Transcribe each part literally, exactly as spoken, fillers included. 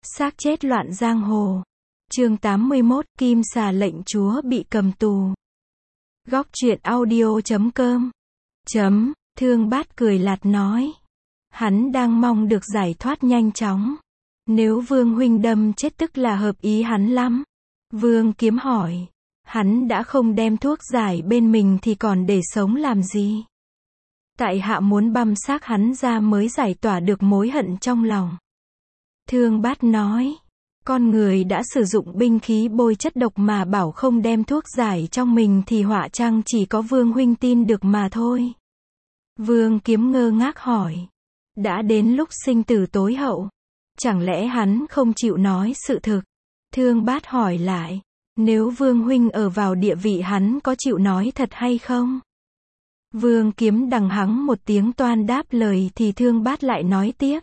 Xác chết loạn giang hồ. Chương tám mươi mốt, Kim Xà lệnh chúa bị cầm tù. Góc truyện audio chấm com. Chấm, Thương Bát cười lạt nói. Hắn đang mong được giải thoát nhanh chóng. Nếu Vương huynh đâm chết tức là hợp ý hắn lắm. Vương Kiếm hỏi. Hắn đã không đem thuốc giải bên mình thì còn để sống làm gì? Tại hạ muốn băm xác hắn ra mới giải tỏa được mối hận trong lòng. Thương Bát nói. Con người đã sử dụng binh khí bôi chất độc mà bảo không đem thuốc giải trong mình thì họa chăng chỉ có Vương huynh tin được mà thôi. Vương Kiếm ngơ ngác hỏi. Đã đến lúc sinh tử tối hậu. Chẳng lẽ hắn không chịu nói sự thực? Thương Bát hỏi lại. Nếu Vương huynh ở vào địa vị hắn có chịu nói thật hay không? Vương Kiếm đằng hắng một tiếng toan đáp lời thì Thương Bát lại nói tiếp.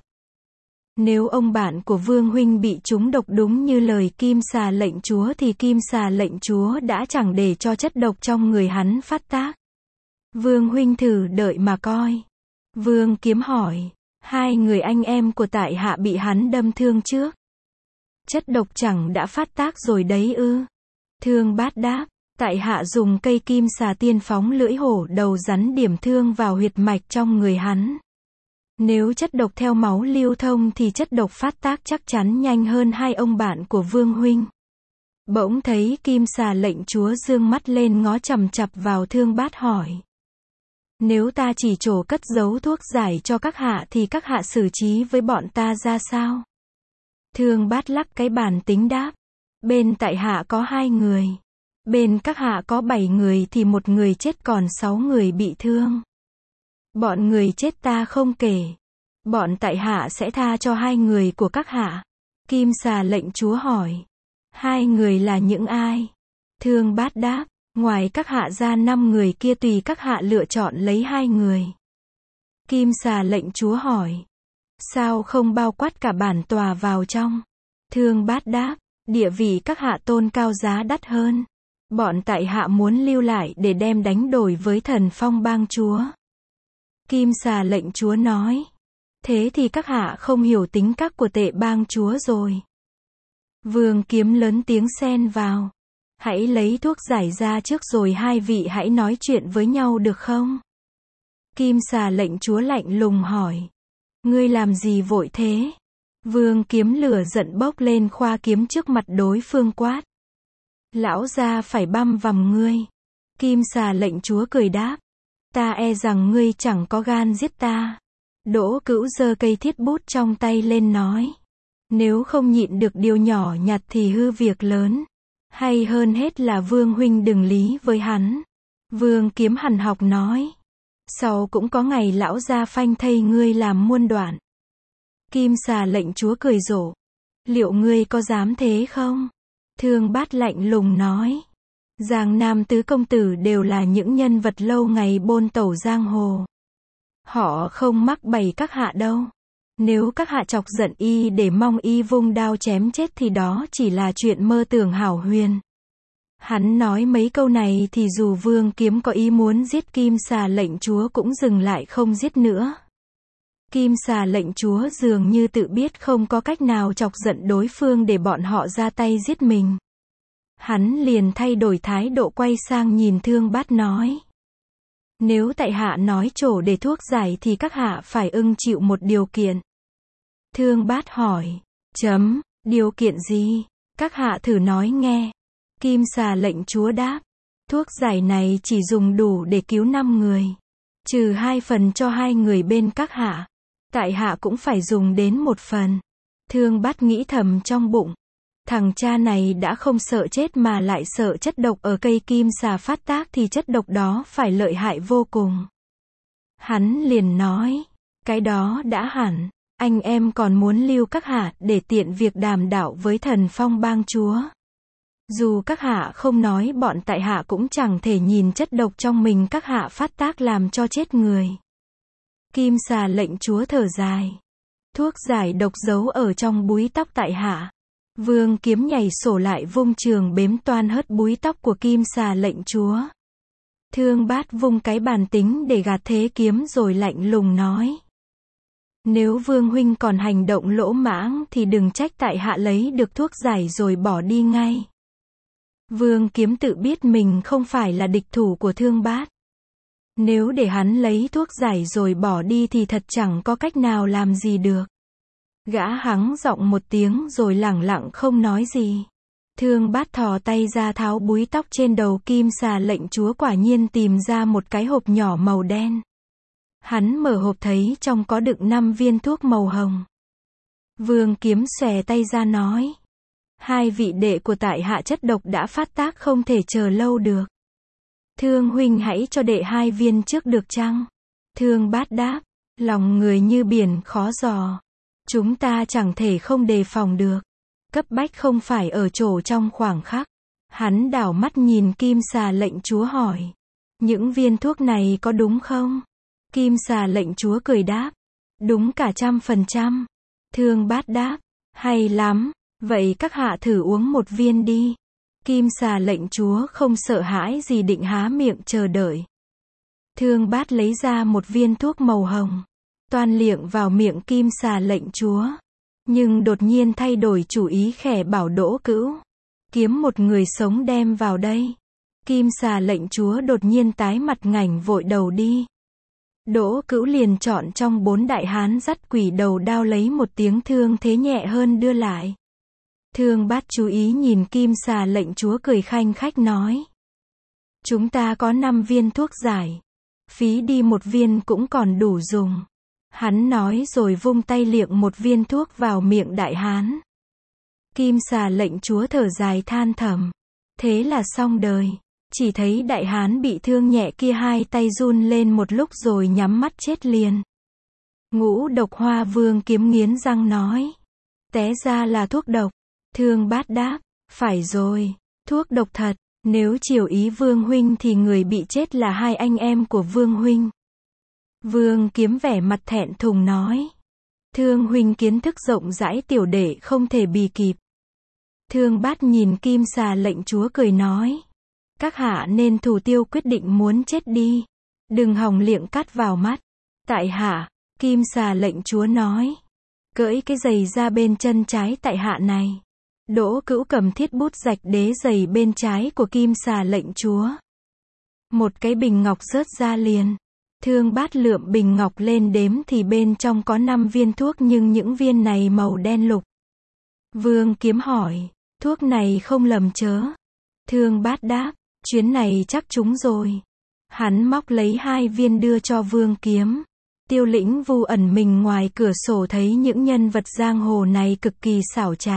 Nếu ông bạn của Vương huynh bị trúng độc đúng như lời Kim Xà lệnh chúa thì Kim Xà lệnh chúa đã chẳng để cho chất độc trong người hắn phát tác. Vương huynh thử đợi mà coi. Vương Kiếm hỏi. Hai người anh em của tại hạ bị hắn đâm thương trước. Chất độc chẳng đã phát tác rồi đấy ư? Thương Bát đáp. Tại hạ dùng cây kim xà tiên phóng lưỡi hổ đầu rắn điểm thương vào huyệt mạch trong người hắn. Nếu chất độc theo máu lưu thông thì chất độc phát tác chắc chắn nhanh hơn hai ông bạn của Vương huynh. Bỗng thấy Kim Xà lệnh chúa dương mắt lên ngó chằm chặp vào Thương Bát hỏi. Nếu ta chỉ trổ cất giấu thuốc giải cho các hạ thì các hạ xử trí với bọn ta ra sao? Thương Bát lắc cái bàn tính đáp. Bên tại hạ có hai người. Bên các hạ có bảy người thì một người chết còn sáu người bị thương. Bọn người chết ta không kể. Bọn tại hạ sẽ tha cho hai người của các hạ. Kim Xà lệnh chúa hỏi. Hai người là những ai? Thương Bát đáp. Ngoài các hạ ra năm người kia tùy các hạ lựa chọn lấy hai người. Kim Xà lệnh chúa hỏi. Sao không bao quát cả bản tòa vào trong? Thương Bát đáp. Địa vị các hạ tôn cao giá đắt hơn. Bọn tại hạ muốn lưu lại để đem đánh đổi với Thần Phong bang chúa. Kim Xà lệnh chúa nói. Thế thì các hạ không hiểu tính cách của Tệ bang chúa rồi. Vương Kiếm lớn tiếng xen vào. Hãy lấy thuốc giải ra trước rồi hai vị hãy nói chuyện với nhau được không? Kim Xà lệnh chúa lạnh lùng hỏi. Ngươi làm gì vội thế? Vương Kiếm lửa giận bốc lên khoa kiếm trước mặt đối phương quát. Lão gia phải băm vằm ngươi. Kim Xà lệnh chúa cười đáp. Ta e rằng ngươi chẳng có gan giết ta. Đỗ Cữu giơ cây thiết bút trong tay lên nói. Nếu không nhịn được điều nhỏ nhặt thì hư việc lớn. Hay hơn hết là Vương huynh đừng lý với hắn. Vương Kiếm hằn học nói. Sau cũng có ngày lão gia phanh thây ngươi làm muôn đoạn. Kim Xà lệnh chúa cười rộ. Liệu ngươi có dám thế không? Thương Bát lạnh lùng nói. Giang Nam tứ công tử đều là những nhân vật lâu ngày bôn tẩu giang hồ. Họ không mắc bày các hạ đâu. Nếu các hạ chọc giận y để mong y vung đao chém chết thì đó chỉ là chuyện mơ tưởng hão huyền. Hắn nói mấy câu này thì dù Vương Kiếm có ý muốn giết Kim Xà lệnh chúa cũng dừng lại không giết nữa. Kim Xà lệnh chúa dường như tự biết không có cách nào chọc giận đối phương để bọn họ ra tay giết mình. Hắn liền thay đổi thái độ quay sang nhìn Thương Bát nói. Nếu tại hạ nói trổ để thuốc giải thì các hạ phải ưng chịu một điều kiện. Thương Bát hỏi. Chấm, điều kiện gì? Các hạ thử nói nghe. Kim Xà lệnh chúa đáp. Thuốc giải này chỉ dùng đủ để cứu năm người. Trừ hai phần cho hai người bên các hạ. Tại hạ cũng phải dùng đến một phần. Thương Bát nghĩ thầm trong bụng. Thằng cha này đã không sợ chết mà lại sợ chất độc ở cây kim xà phát tác thì chất độc đó phải lợi hại vô cùng. Hắn liền nói. Cái đó đã hẳn. Anh em còn muốn lưu các hạ để tiện việc đàm đạo với Thần Phong bang chúa. Dù các hạ không nói bọn tại hạ cũng chẳng thể nhìn chất độc trong mình các hạ phát tác làm cho chết người. Kim Xà lệnh chúa thở dài. Thuốc giải độc giấu ở trong búi tóc tại hạ. Vương Kiếm nhảy sổ lại vung trường bếm toan hớt búi tóc của Kim Xà lệnh chúa. Thương Bát vung cái bàn tính để gạt thế kiếm rồi lạnh lùng nói. Nếu Vương huynh còn hành động lỗ mãng thì đừng trách tại hạ lấy được thuốc giải rồi bỏ đi ngay. Vương Kiếm tự biết mình không phải là địch thủ của Thương Bát. Nếu để hắn lấy thuốc giải rồi bỏ đi thì thật chẳng có cách nào làm gì được. Gã hắng giọng một tiếng rồi lẳng lặng không nói gì. Thương Bát thò tay ra tháo búi tóc trên đầu Kim Xà lệnh chúa, quả nhiên tìm ra một cái hộp nhỏ màu đen. Hắn mở hộp thấy trong có đựng năm viên thuốc màu hồng. Vương Kiếm xòe tay ra nói. Hai vị đệ của tại hạ chất độc đã phát tác, không thể chờ lâu được. Thương huynh hãy cho đệ hai viên trước được chăng? Thương Bát đáp. Lòng người như biển khó dò. Chúng ta chẳng thể không đề phòng được. Cấp bách không phải ở chỗ trong khoảng khắc. Hắn đảo mắt nhìn Kim Xà lệnh chúa hỏi. Những viên thuốc này có đúng không? Kim Xà lệnh chúa cười đáp. Đúng cả trăm phần trăm. Thương Bát đáp. Hay lắm. Vậy các hạ thử uống một viên đi. Kim Xà lệnh chúa không sợ hãi gì định há miệng chờ đợi. Thương Bát lấy ra một viên thuốc màu hồng. Toan liệng vào miệng Kim Xà lệnh chúa. Nhưng đột nhiên thay đổi chủ ý, khẽ bảo Đỗ Cữu. Kiếm một người sống đem vào đây. Kim Xà lệnh chúa đột nhiên tái mặt ngảnh vội đầu đi. Đỗ Cữu liền chọn trong bốn đại hán dắt quỷ đầu đao lấy một tiếng thương thế nhẹ hơn đưa lại. Thương Bát chú ý nhìn Kim Xà lệnh chúa cười khanh khách nói. Chúng ta có năm viên thuốc giải. Phí đi một viên cũng còn đủ dùng. Hắn nói rồi vung tay liệng một viên thuốc vào miệng đại hán. Kim Xà lệnh chúa thở dài than thầm. Thế là xong đời. Chỉ thấy đại hán bị thương nhẹ kia hai tay run lên một lúc rồi nhắm mắt chết liền. Ngũ Độc Hoa Vương Kiếm nghiến răng nói. Té ra là thuốc độc. Thương Bát đáp. Phải rồi. Thuốc độc thật. Nếu chiều ý Vương huynh thì người bị chết là hai anh em của Vương huynh. Vương Kiếm vẻ mặt thẹn thùng nói. Thương huynh kiến thức rộng rãi, tiểu đệ không thể bì kịp. Thương Bát nhìn Kim Xà lệnh chúa cười nói. Các hạ nên thủ tiêu quyết định muốn chết đi. Đừng hòng liệng cát vào mắt. Tại hạ, Kim Xà lệnh chúa nói. Cởi cái giày ra bên chân trái tại hạ này. Đỗ Cữu cầm thiết bút rạch đế giày bên trái của Kim Xà lệnh chúa. Một cái bình ngọc rớt ra liền. Thương Bát lượm bình ngọc lên đếm thì bên trong có năm viên thuốc, nhưng những viên này màu đen lục. Vương Kiếm hỏi. Thuốc này không lầm chớ? Thương Bát đáp. Chuyến này chắc trúng rồi. Hắn móc lấy hai viên đưa cho Vương Kiếm. Tiêu Lĩnh Vu ẩn mình ngoài cửa sổ thấy những nhân vật giang hồ này cực kỳ xảo trá.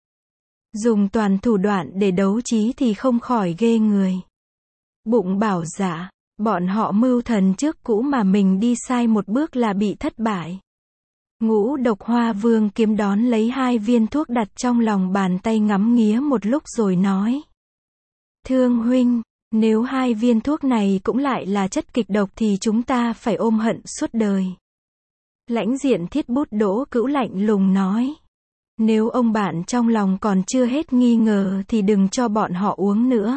Dùng toàn thủ đoạn để đấu trí thì không khỏi ghê người. Bụng bảo dạ, bọn họ mưu thần trước cũ mà mình đi sai một bước là bị thất bại. Ngũ Độc Hoa Vương Kiếm đón lấy hai viên thuốc đặt trong lòng bàn tay ngắm nghía một lúc rồi nói. Thương huynh, nếu hai viên thuốc này cũng lại là chất kịch độc thì chúng ta phải ôm hận suốt đời. Lãnh diện thiết bút Đỗ Cữu lạnh lùng nói. Nếu ông bạn trong lòng còn chưa hết nghi ngờ thì đừng cho bọn họ uống nữa.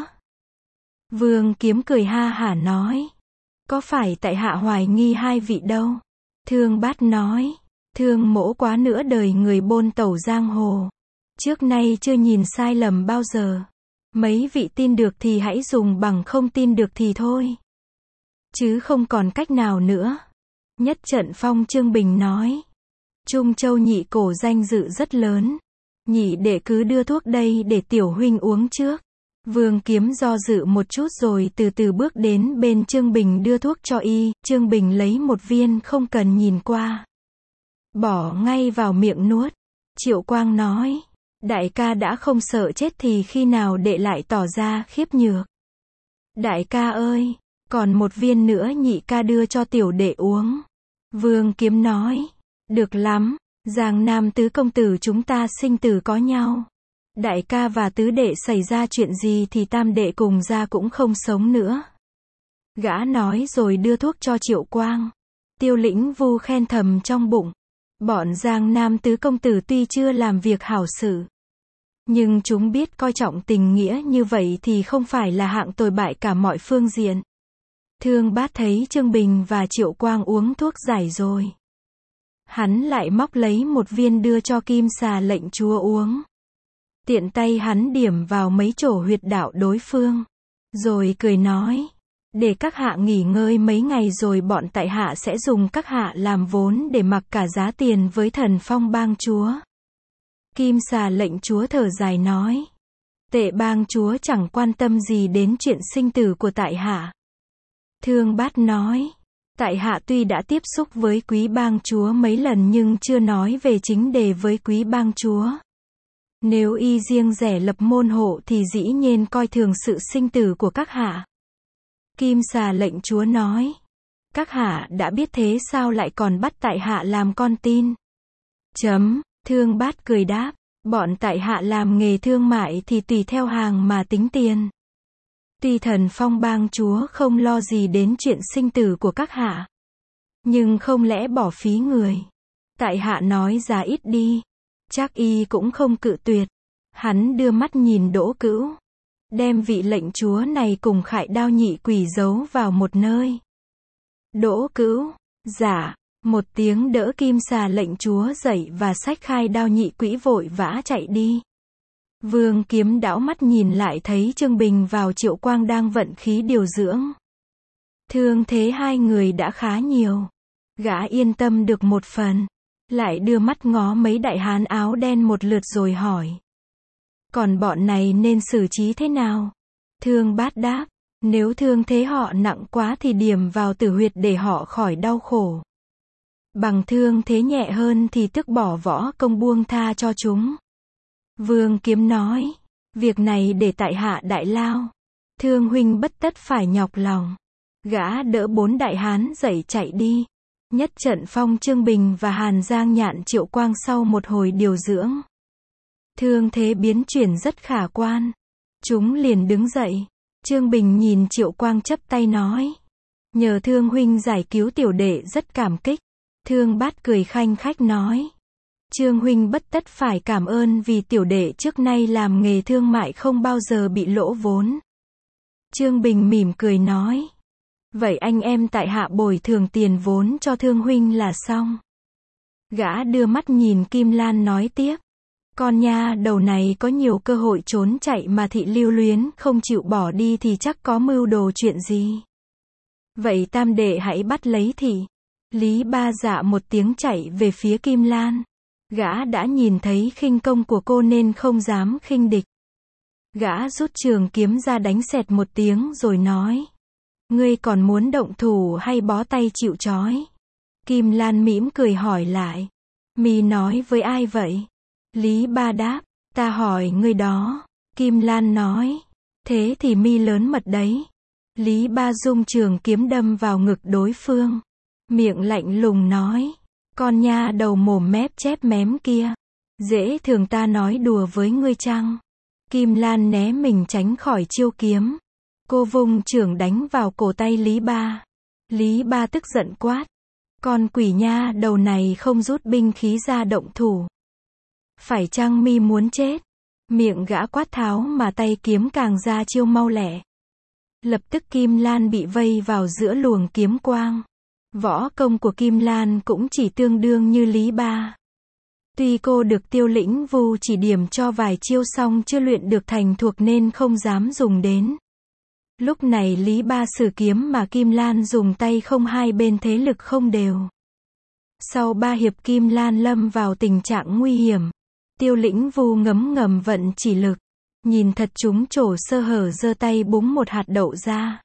Vương Kiếm cười ha hả nói. Có phải tại hạ hoài nghi hai vị đâu? Thương Bát nói. Thương mỗ quá nửa đời người bôn tẩu giang hồ. Trước nay chưa nhìn sai lầm bao giờ. Mấy vị tin được thì hãy dùng, bằng không tin được thì thôi. Chứ không còn cách nào nữa. Nhất Trận Phong Trương Bình nói. Trung Châu nhị cổ danh dự rất lớn. Nhị đệ cứ đưa thuốc đây để tiểu huynh uống trước. Vương Kiếm do dự một chút rồi từ từ bước đến bên Trương Bình đưa thuốc cho y. Trương Bình lấy một viên không cần nhìn qua. Bỏ ngay vào miệng nuốt. Triệu Quang nói. Đại ca đã không sợ chết thì khi nào đệ lại tỏ ra khiếp nhược. Đại ca ơi, còn một viên nữa nhị ca đưa cho tiểu đệ uống. Vương Kiếm nói. Được lắm, Giang Nam tứ công tử chúng ta sinh tử có nhau. Đại ca và tứ đệ xảy ra chuyện gì thì tam đệ cùng ra cũng không sống nữa. Gã nói rồi đưa thuốc cho Triệu Quang. Tiêu Lĩnh Vu khen thầm trong bụng. Bọn Giang Nam tứ công tử tuy chưa làm việc hảo sự, nhưng chúng biết coi trọng tình nghĩa như vậy thì không phải là hạng tồi bại cả mọi phương diện. Thương Bát thấy Trương Bình và Triệu Quang uống thuốc giải rồi. Hắn lại móc lấy một viên đưa cho Kim Xà lệnh chúa uống. Tiện tay hắn điểm vào mấy chỗ huyệt đạo đối phương. Rồi cười nói. Để các hạ nghỉ ngơi mấy ngày rồi bọn tại hạ sẽ dùng các hạ làm vốn để mặc cả giá tiền với Thần Phong bang chúa. Kim Xà lệnh chúa thở dài nói. Tệ bang chúa chẳng quan tâm gì đến chuyện sinh tử của tại hạ. Thương Bát nói. Tại hạ tuy đã tiếp xúc với quý bang chúa mấy lần nhưng chưa nói về chính đề với quý bang chúa. Nếu y riêng rẻ lập môn hộ thì dĩ nhiên coi thường sự sinh tử của các hạ. Kim Xà lệnh chúa nói. Các hạ đã biết thế sao lại còn bắt tại hạ làm con tin? Chấm, Thương Bát cười đáp. Bọn tại hạ làm nghề thương mại thì tùy theo hàng mà tính tiền. Tuy Thần Phong bang chúa không lo gì đến chuyện sinh tử của các hạ. Nhưng không lẽ bỏ phí người. Tại hạ nói giá ít đi. Chắc y cũng không cự tuyệt. Hắn đưa mắt nhìn Đỗ Cữu. Đem vị lệnh chúa này cùng Khải Đao nhị quỷ giấu vào một nơi. Đỗ Cữu, dạ, một tiếng đỡ Kim Xà lệnh chúa dậy và xách Khai Đao nhị quỷ vội vã chạy đi. Vương Kiếm đảo mắt nhìn lại thấy Trương Bình vào Triệu Quang đang vận khí điều dưỡng. Thương thế hai người đã khá nhiều. Gã yên tâm được một phần. Lại đưa mắt ngó mấy đại hán áo đen một lượt rồi hỏi. Còn bọn này nên xử trí thế nào? Thương Bát đáp. Nếu thương thế họ nặng quá thì điểm vào tử huyệt để họ khỏi đau khổ. Bằng thương thế nhẹ hơn thì tức bỏ võ công buông tha cho chúng. Vương Kiếm nói. Việc này để tại hạ đại lao. Thương huynh bất tất phải nhọc lòng. Gã đỡ bốn đại hán dậy chạy đi. Nhất trận phong Trương Bình và Hàn Giang Nhạn Triệu Quang sau một hồi điều dưỡng. Thương thế biến chuyển rất khả quan. Chúng liền đứng dậy. Trương Bình nhìn Triệu Quang chắp tay nói. Nhờ Thương huynh giải cứu tiểu đệ rất cảm kích. Thương Bát cười khanh khách nói. Trương huynh bất tất phải cảm ơn vì tiểu đệ trước nay làm nghề thương mại không bao giờ bị lỗ vốn. Trương Bình mỉm cười nói. Vậy anh em tại hạ bồi thường tiền vốn cho Thương huynh là xong. Gã đưa mắt nhìn Kim Lan nói tiếp. Con nha đầu này có nhiều cơ hội trốn chạy mà thị lưu luyến không chịu bỏ đi thì chắc có mưu đồ chuyện gì. Vậy tam đệ hãy bắt lấy thị. Lý Ba dạ một tiếng chạy về phía Kim Lan. Gã đã nhìn thấy khinh công của cô nên không dám khinh địch. Gã rút trường kiếm ra đánh xẹt một tiếng rồi nói. Ngươi còn muốn động thủ hay bó tay chịu trói? Kim Lan mỉm cười hỏi lại. Mi nói với ai vậy? Lý Ba đáp. Ta hỏi ngươi đó. Kim Lan nói. Thế thì mi lớn mật đấy. Lý Ba dung trường kiếm đâm vào ngực đối phương. Miệng lạnh lùng nói. Con nha đầu mồm mép chép mém kia. Dễ thường ta nói đùa với ngươi chăng? Kim Lan né mình tránh khỏi chiêu kiếm. Cô vung chưởng đánh vào cổ tay Lý Ba. Lý Ba tức giận quát. Con quỷ nha đầu này không rút binh khí ra động thủ. Phải chăng mi muốn chết? Miệng gã quát tháo mà tay kiếm càng ra chiêu mau lẹ. Lập tức Kim Lan bị vây vào giữa luồng kiếm quang. Võ công của Kim Lan cũng chỉ tương đương như Lý Ba. Tuy cô được Tiêu Lĩnh Vu chỉ điểm cho vài chiêu xong chưa luyện được thành thuộc nên không dám dùng đến. Lúc này Lý Ba sử kiếm mà Kim Lan dùng tay không hai bên thế lực không đều. Sau ba hiệp Kim Lan lâm vào tình trạng nguy hiểm. Tiêu Lĩnh Vu ngấm ngầm vận chỉ lực. Nhìn thật chúng trổ sơ hở giơ tay búng một hạt đậu ra.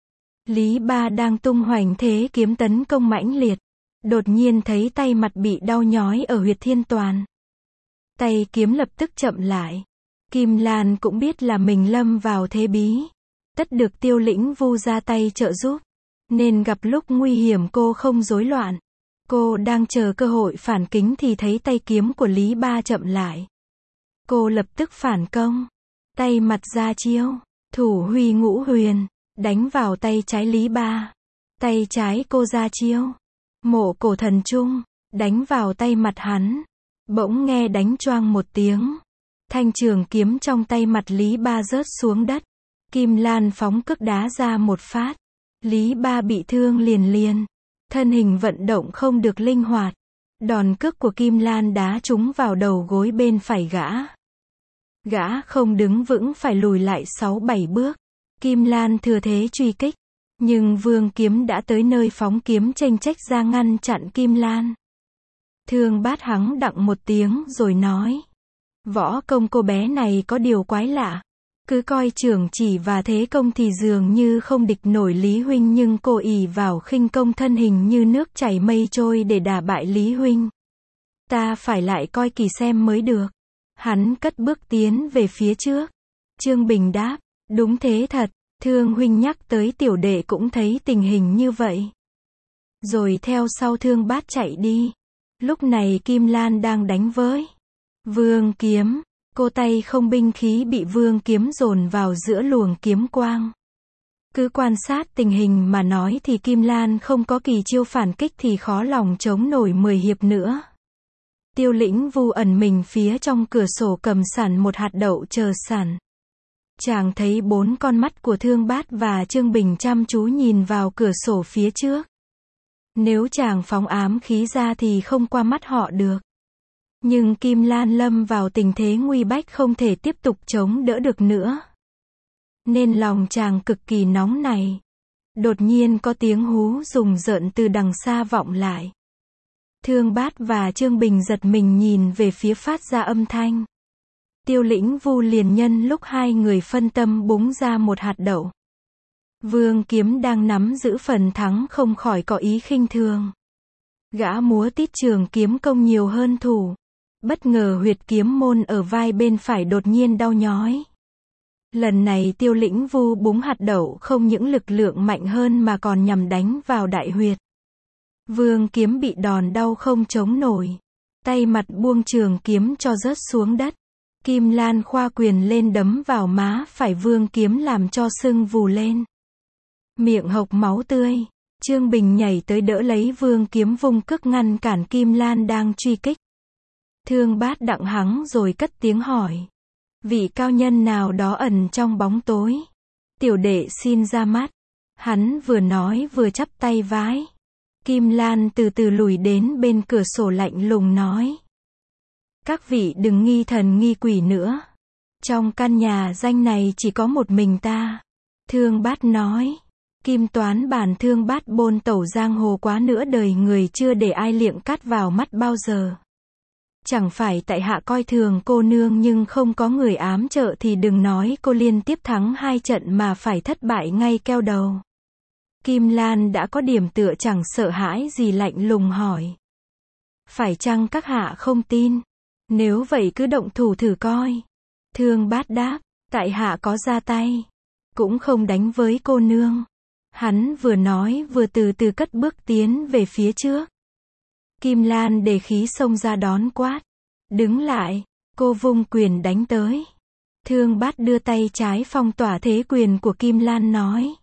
Lý Ba đang tung hoành thế kiếm tấn công mãnh liệt. Đột nhiên thấy tay mặt bị đau nhói ở huyệt thiên toàn. Tay kiếm lập tức chậm lại. Kim Lan cũng biết là mình lâm vào thế bí. Tất được Tiêu Lĩnh Vu ra tay trợ giúp. Nên gặp lúc nguy hiểm cô không rối loạn. Cô đang chờ cơ hội phản kính thì thấy tay kiếm của Lý Ba chậm lại. Cô lập tức phản công. Tay mặt ra chiêu. Thủ huy ngũ huyền. Đánh vào tay trái Lý Ba. Tay trái cô ra chiêu. Mộ cổ thần trung. Đánh vào tay mặt hắn. Bỗng nghe đánh choang một tiếng. Thanh trường kiếm trong tay mặt Lý Ba rớt xuống đất. Kim Lan phóng cước đá ra một phát. Lý Ba bị thương liền liền. Thân hình vận động không được linh hoạt. Đòn cước của Kim Lan đá trúng vào đầu gối bên phải gã. Gã không đứng vững phải lùi lại sáu bảy bước. Kim Lan thừa thế truy kích. Nhưng Vương Kiếm đã tới nơi phóng kiếm chênh chách ra ngăn chặn Kim Lan. Thương Bát hắng đặng một tiếng rồi nói. Võ công cô bé này có điều quái lạ. Cứ coi trưởng chỉ và thế công thì dường như không địch nổi Lý Huynh, nhưng cô ỷ vào khinh công thân hình như nước chảy mây trôi để đả bại Lý Huynh. Ta phải lại coi kỳ xem mới được. Hắn cất bước tiến về phía trước. Trương Bình đáp, đúng thế thật, Thương Huynh nhắc tới tiểu đệ cũng thấy tình hình như vậy. Rồi theo sau Thương Bát chạy đi. Lúc này Kim Lan đang đánh với Vương Kiếm. Cô tay không binh khí bị Vương Kiếm dồn vào giữa luồng kiếm quang. Cứ quan sát tình hình mà nói thì Kim Lan không có kỳ chiêu phản kích thì khó lòng chống nổi mười hiệp nữa. Tiêu Lĩnh Vu ẩn mình phía trong cửa sổ cầm sẵn một hạt đậu chờ sẵn. Chàng thấy bốn con mắt của Thương Bát và Trương Bình chăm chú nhìn vào cửa sổ phía trước. Nếu chàng phóng ám khí ra thì không qua mắt họ được. Nhưng Kim Lan lâm vào tình thế nguy bách không thể tiếp tục chống đỡ được nữa. Nên lòng chàng cực kỳ nóng này. Đột nhiên có tiếng hú rùng rợn từ đằng xa vọng lại. Thương Bát và Trương Bình giật mình nhìn về phía phát ra âm thanh. Tiêu Lĩnh Vu liền nhân lúc hai người phân tâm búng ra một hạt đậu. Vương Kiếm đang nắm giữ phần thắng không khỏi có ý khinh thường. Gã múa tít trường kiếm công nhiều hơn thủ. Bất ngờ huyệt kiếm môn ở vai bên phải đột nhiên đau nhói. Lần này Tiêu Lĩnh Vu búng hạt đậu không những lực lượng mạnh hơn mà còn nhằm đánh vào đại huyệt. Vương Kiếm bị đòn đau không chống nổi. Tay mặt buông trường kiếm cho rớt xuống đất. Kim Lan khoa quyền lên đấm vào má phải Vương Kiếm làm cho sưng vù lên. Miệng hộc máu tươi. Trương Bình nhảy tới đỡ lấy Vương Kiếm vung cước ngăn cản Kim Lan đang truy kích. Thương Bát đặng hắng rồi cất tiếng hỏi. Vị cao nhân nào đó ẩn trong bóng tối. Tiểu đệ xin ra mắt. Hắn vừa nói vừa chắp tay vái. Kim Lan từ từ lùi đến bên cửa sổ lạnh lùng nói. Các vị đừng nghi thần nghi quỷ nữa. Trong căn nhà danh này chỉ có một mình ta. Thương Bát nói. Kim Toán bản Thương Bát bôn tẩu giang hồ quá nửa đời người chưa để ai liệng cắt vào mắt bao giờ. Chẳng phải tại hạ coi thường cô nương nhưng không có người ám trợ thì đừng nói cô liên tiếp thắng hai trận mà phải thất bại ngay keo đầu. Kim Lan đã có điểm tựa chẳng sợ hãi gì lạnh lùng hỏi. Phải chăng các hạ không tin? Nếu vậy cứ động thủ thử coi. Thương Bát đáp, tại hạ có ra tay. Cũng không đánh với cô nương. Hắn vừa nói vừa từ từ cất bước tiến về phía trước. Kim Lan đề khí xông ra đón quát. Đứng lại, cô vung quyền đánh tới. Thương Bát đưa tay trái phong tỏa thế quyền của Kim Lan nói.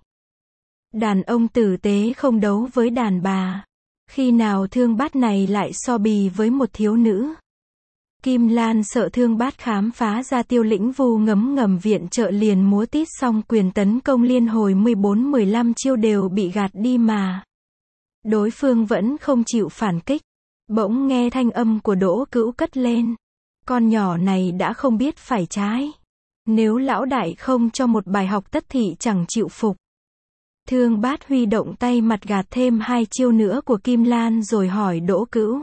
Đàn ông tử tế không đấu với đàn bà. Khi nào Thương Bát này lại so bì với một thiếu nữ. Kim Lan sợ Thương Bát khám phá ra Tiêu Lĩnh Vu ngấm ngầm viện trợ liền múa tít xong quyền tấn công liên hồi mười bốn mười lăm chiêu đều bị gạt đi mà. Đối phương vẫn không chịu phản kích. Bỗng nghe thanh âm của Đỗ Cữu cất lên. Con nhỏ này đã không biết phải trái. Nếu lão đại không cho một bài học tất thị chẳng chịu phục. Thương Bát huy động tay mặt gạt thêm hai chiêu nữa của Kim Lan rồi hỏi Đỗ Cữu.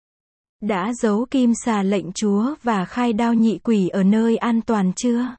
Đã giấu Kim Xà lệnh chúa và khai đao nhị quỷ ở nơi an toàn chưa?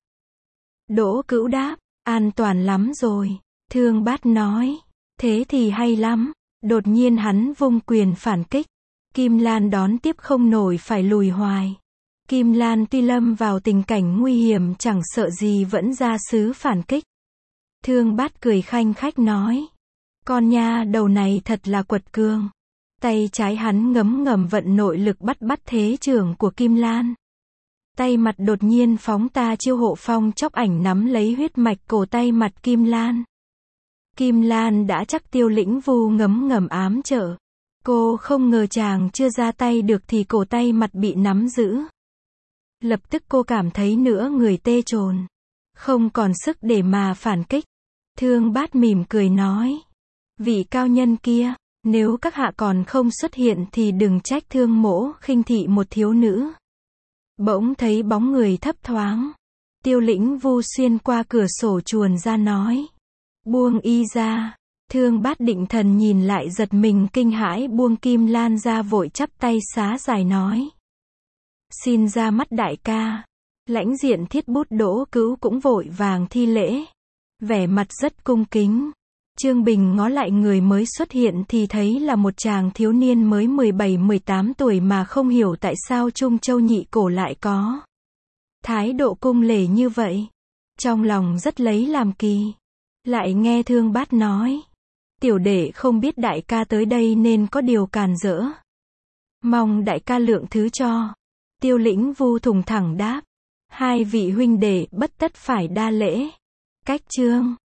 Đỗ Cữu đáp, an toàn lắm rồi. Thương Bát nói, thế thì hay lắm. Đột nhiên hắn vung quyền phản kích. Kim Lan đón tiếp không nổi phải lùi hoài. Kim Lan tuy lâm vào tình cảnh nguy hiểm chẳng sợ gì vẫn ra sứ phản kích. Thương Bát cười khanh khách nói. Con nha đầu này thật là quật cường. Tay trái hắn ngấm ngầm vận nội lực bắt bắt thế trưởng của Kim Lan. Tay mặt đột nhiên phóng ta chiêu hộ phong chóc ảnh nắm lấy huyết mạch cổ tay mặt Kim Lan. Kim Lan đã chắc Tiêu Lĩnh Vu ngấm ngầm ám trợ. Cô không ngờ chàng chưa ra tay được thì cổ tay mặt bị nắm giữ. Lập tức cô cảm thấy nửa người tê trồn. Không còn sức để mà phản kích. Thương Bát mỉm cười nói. Vị cao nhân kia, Nếu các hạ còn không xuất hiện thì đừng trách Thương mỗ khinh thị một thiếu nữ. Bỗng thấy bóng người thấp thoáng. Tiêu Lĩnh Vu xuyên qua cửa sổ chuồn ra nói. Buông y ra. Thương Bát Định Thần nhìn lại giật mình kinh hãi buông kim lan ra vội chắp tay xá dài nói. Xin ra mắt đại ca. Lãnh diện Thiết Bút Đỗ Cứu cũng vội vàng thi lễ. Vẻ mặt rất cung kính. Trương Bình ngó lại người mới xuất hiện thì thấy là một chàng thiếu niên mới mười bảy mười tám tuổi mà không hiểu tại sao Trung Châu nhị cổ lại có thái độ cung lễ như vậy. Trong lòng rất lấy làm kỳ. Lại nghe Thương Bát nói. Tiểu đệ không biết đại ca tới đây nên có điều càn rỡ. Mong đại ca lượng thứ cho. Tiêu Lĩnh Vu thùng thẳng đáp. Hai vị huynh đệ bất tất phải đa lễ. Cách chương